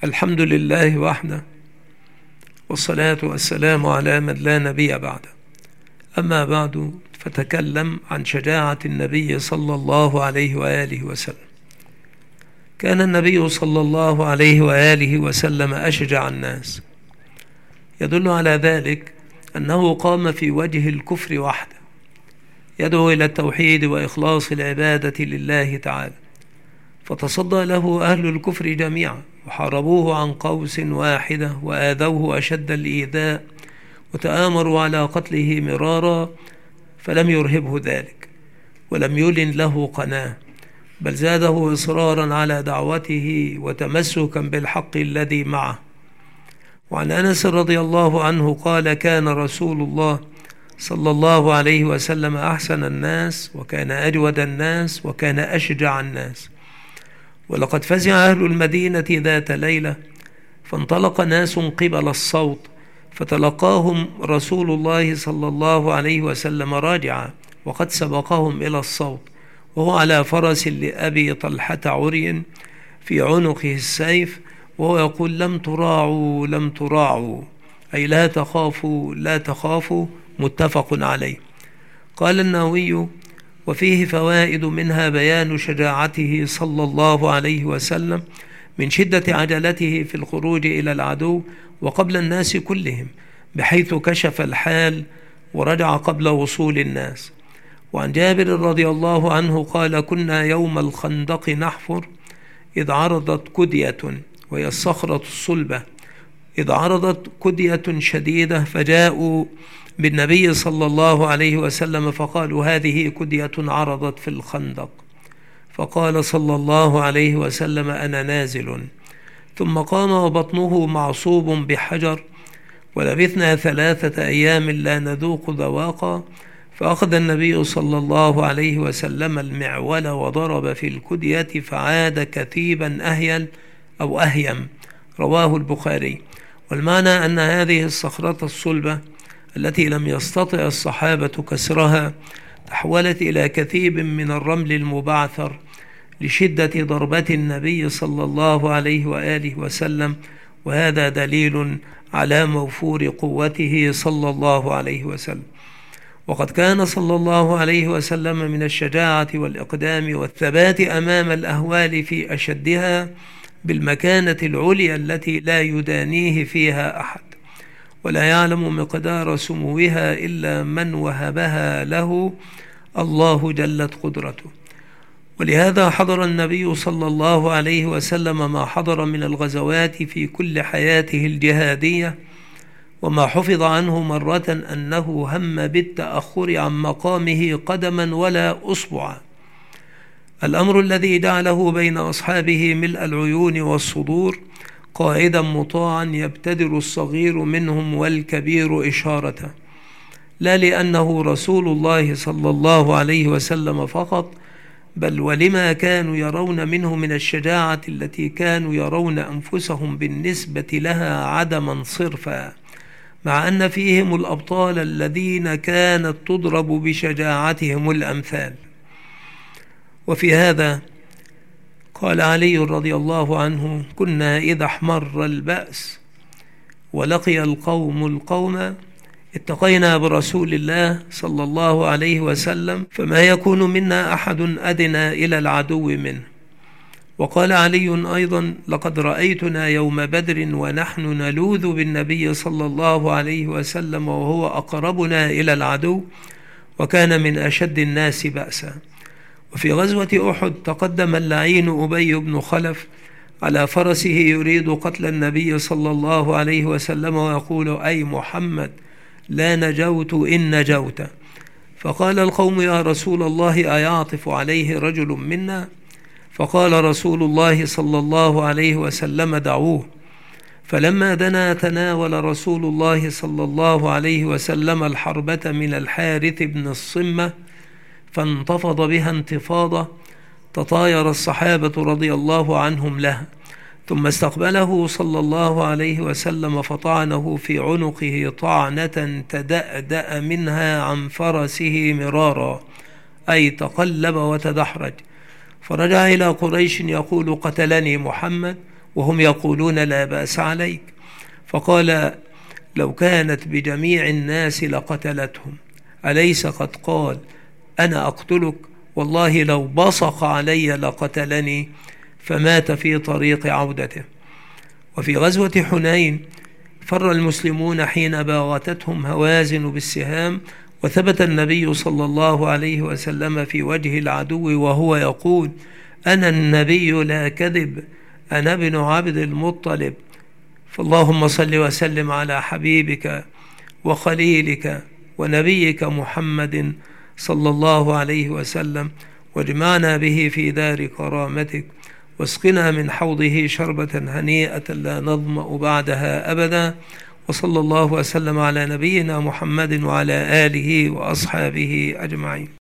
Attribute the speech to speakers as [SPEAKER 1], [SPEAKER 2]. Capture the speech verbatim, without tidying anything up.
[SPEAKER 1] الحمد لله وحده، والصلاة والسلام على من لا نبي بعده. أما بعد، فتكلم عن شجاعة النبي صلى الله عليه وآله وسلم. كان النبي صلى الله عليه وآله وسلم أشجع الناس، يدل على ذلك أنه قام في وجه الكفر وحده يدعو إلى التوحيد وإخلاص العبادة لله تعالى، فتصدى له أهل الكفر جميعا وحاربوه عن قوس واحدة وآذوه أشد الإيذاء وتآمروا على قتله مرارا، فلم يرهبه ذلك ولم يلن له قناة، بل زاده إصرارا على دعوته وتمسكا بالحق الذي معه. وعن أنس رضي الله عنه قال: كان رسول الله صلى الله عليه وسلم أحسن الناس، وكان أجود الناس، وكان أشجع الناس. ولقد فزع أهل المدينة ذات ليلة، فانطلق ناس قبل الصوت، فتلقاهم رسول الله صلى الله عليه وسلم راجعا، وقد سبقهم إلى الصوت، وهو على فرس لأبي طلحة عري في عنقه السيف، وهو يقول: لم تراعوا لم تراعوا، أي لا تخافوا لا تخافوا، متفق عليه. قال النووي: وفيه فوائد، منها بيان شجاعته صلى الله عليه وسلم من شدة عجلته في الخروج إلى العدو وقبل الناس كلهم، بحيث كشف الحال ورجع قبل وصول الناس. وعن جابر رضي الله عنه قال: كنا يوم الخندق نحفر، إذ عرضت كدية، وهي الصخرة الصلبة، إذ عرضت كدية شديدة، فجاءوا بالنبي صلى الله عليه وسلم فقالوا: هذه كدية عرضت في الخندق. فقال صلى الله عليه وسلم: أنا نازل. ثم قام وبطنه معصوب بحجر، ولبثنا ثلاثة أيام لا نذوق ذواقا، فأخذ النبي صلى الله عليه وسلم المعول وضرب في الكدية، فعاد كثيبا أهيل أو أهيم، رواه البخاري. والمعنى أن هذه الصخرة الصلبة التي لم يستطع الصحابة كسرها تحولت إلى كثيب من الرمل المبعثر لشدة ضربة النبي صلى الله عليه وآله وسلم، وهذا دليل على موفور قوته صلى الله عليه وسلم. وقد كان صلى الله عليه وسلم من الشجاعة والإقدام والثبات أمام الأهوال في أشدها، بالمكانة العليا التي لا يدانيه فيها أحد، ولا يعلم مقدار سموها إلا من وهبها له الله جلت قدرته. ولهذا حضر النبي صلى الله عليه وسلم ما حضر من الغزوات في كل حياته الجهادية، وما حفظ عنه مرة أنه هم بالتأخر عن مقامه قدما ولا أصبعا، الأمر الذي جعله بين أصحابه ملء العيون والصدور، قائدا مطاعا يبتدر الصغير منهم والكبير إشارته، لا لأنه رسول الله صلى الله عليه وسلم فقط، بل ولما كانوا يرون منه من الشجاعة التي كانوا يرون أنفسهم بالنسبة لها عدما صرفا، مع أن فيهم الأبطال الذين كانت تضرب بشجاعتهم الأمثال. وفي هذا قال علي رضي الله عنه: كنا إذا احمر البأس ولقي القوم القوم اتقينا برسول الله صلى الله عليه وسلم، فما يكون منا أحد أدنى إلى العدو منه. وقال علي أيضا: لقد رأيتنا يوم بدر ونحن نلوذ بالنبي صلى الله عليه وسلم وهو أقربنا إلى العدو، وكان من أشد الناس بأسا. وفي غزوة أحد تقدم اللعين أبي بن خلف على فرسه يريد قتل النبي صلى الله عليه وسلم، ويقول: أي محمد، لا نجوت إن نجوت. فقال القوم: يا رسول الله، أيعطف عليه رجل منا؟ فقال رسول الله صلى الله عليه وسلم: دعوه. فلما دنا تناول رسول الله صلى الله عليه وسلم الحربة من الحارث بن الصمة، فانتفض بها انتفاضة تطاير الصحابة رضي الله عنهم لها، ثم استقبله صلى الله عليه وسلم فطعنه في عنقه طعنة تدأدأ منها عن فرسه مرارا، أي تقلب وتدحرج، فرجع إلى قريش يقول: قتلني محمد، وهم يقولون لا بأس عليك. فقال: لو كانت بجميع الناس لقتلتهم، أليس قد قال أنا أقتلك؟ والله لو بصق علي لقتلني. فمات في طريق عودته. وفي غزوة حنين فر المسلمون حين باغتتهم هوازن بالسهام، وثبت النبي صلى الله عليه وسلم في وجه العدو وهو يقول: أنا النبي لا كذب، أنا ابن عبد المطلب. فاللهم صل وسلم على حبيبك وخليلك ونبيك محمد صلى الله عليه وسلم، واجمعنا به في دار كرامتك، واسقنا من حوضه شربة هنيئة لا نظمأ بعدها أبدا. وصلى الله وسلم على نبينا محمد وعلى آله وأصحابه أجمعين.